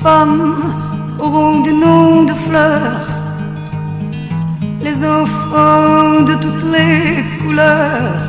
femmes auront des noms de fleurs, les enfants de toutes les couleurs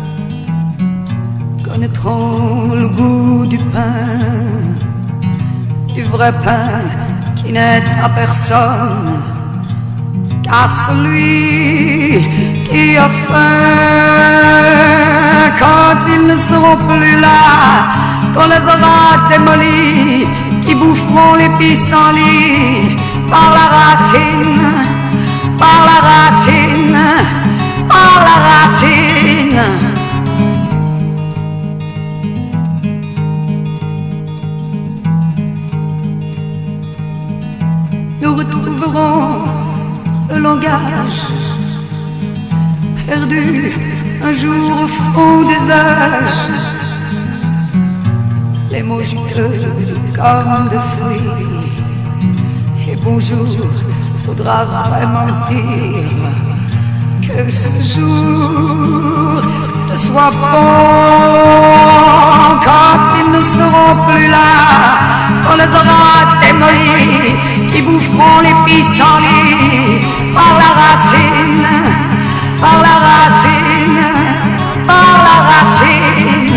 connaîtront le goût du pain, du vrai pain qui n'est à personne qu'à celui qui a faim. Quand ils ne seront plus là, qu'on les aura démolis, qui boufferont les pissenlits par la racine, par la racine, par la racine. Nous retrouverons le langage perdu un jour au fond des âges, les mots juteux comme de fruits. Et bonjour, faudra vraiment dire que ce jour te soit bon. Quand ils ne seront plus là, qu'on les aura démolis, qui boufferont les pissenlits par la racine, par la racine, par la racine.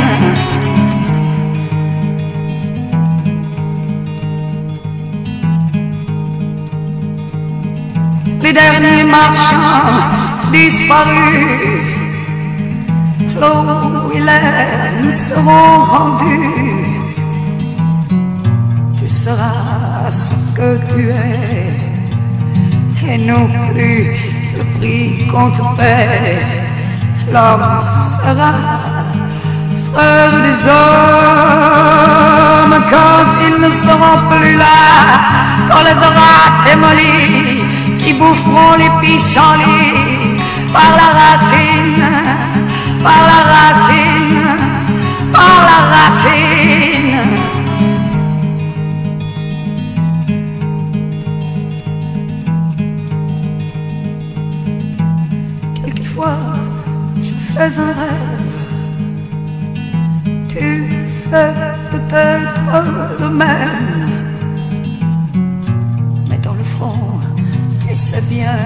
Les derniers marchands disparus, l'eau et l'air nous seront rendus. Tu seras ce que tu es, et non plus le prix qu'on te paie. L'homme sera frère des hommes quand ils ne seront plus là, qu'on les aura démolis, qui boufferont les pissenlits par la racine, par la racine, par la racine. Quelquefois, je fais un rêve, tu fais peut-être le même, mais dans le fond, tu sais bien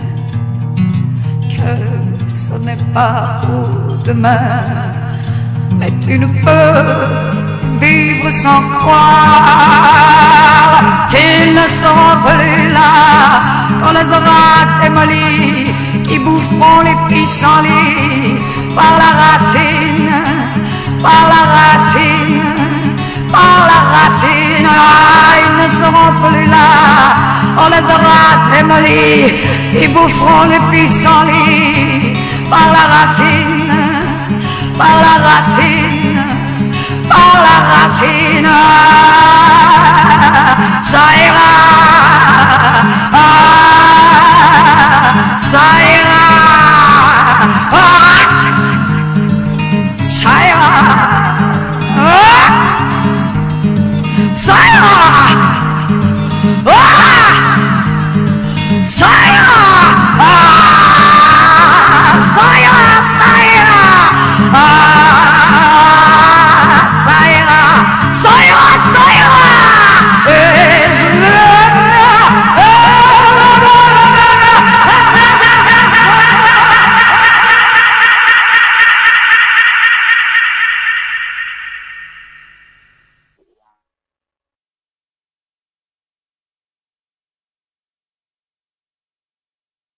que ce n'est pas pour demain. Mais tu ne peux vivre sans croire qu'ils ne seront plus là, qu'on les aura démolis, qui boufferont les pissenlits par la racine, par la racine, par la racine. Ah, ils ne seront plus là, on les aura démolis, ils boufferont les pissenlits par la racine, par la racine, par la racine. Ah, ça ira, ah, ça ira.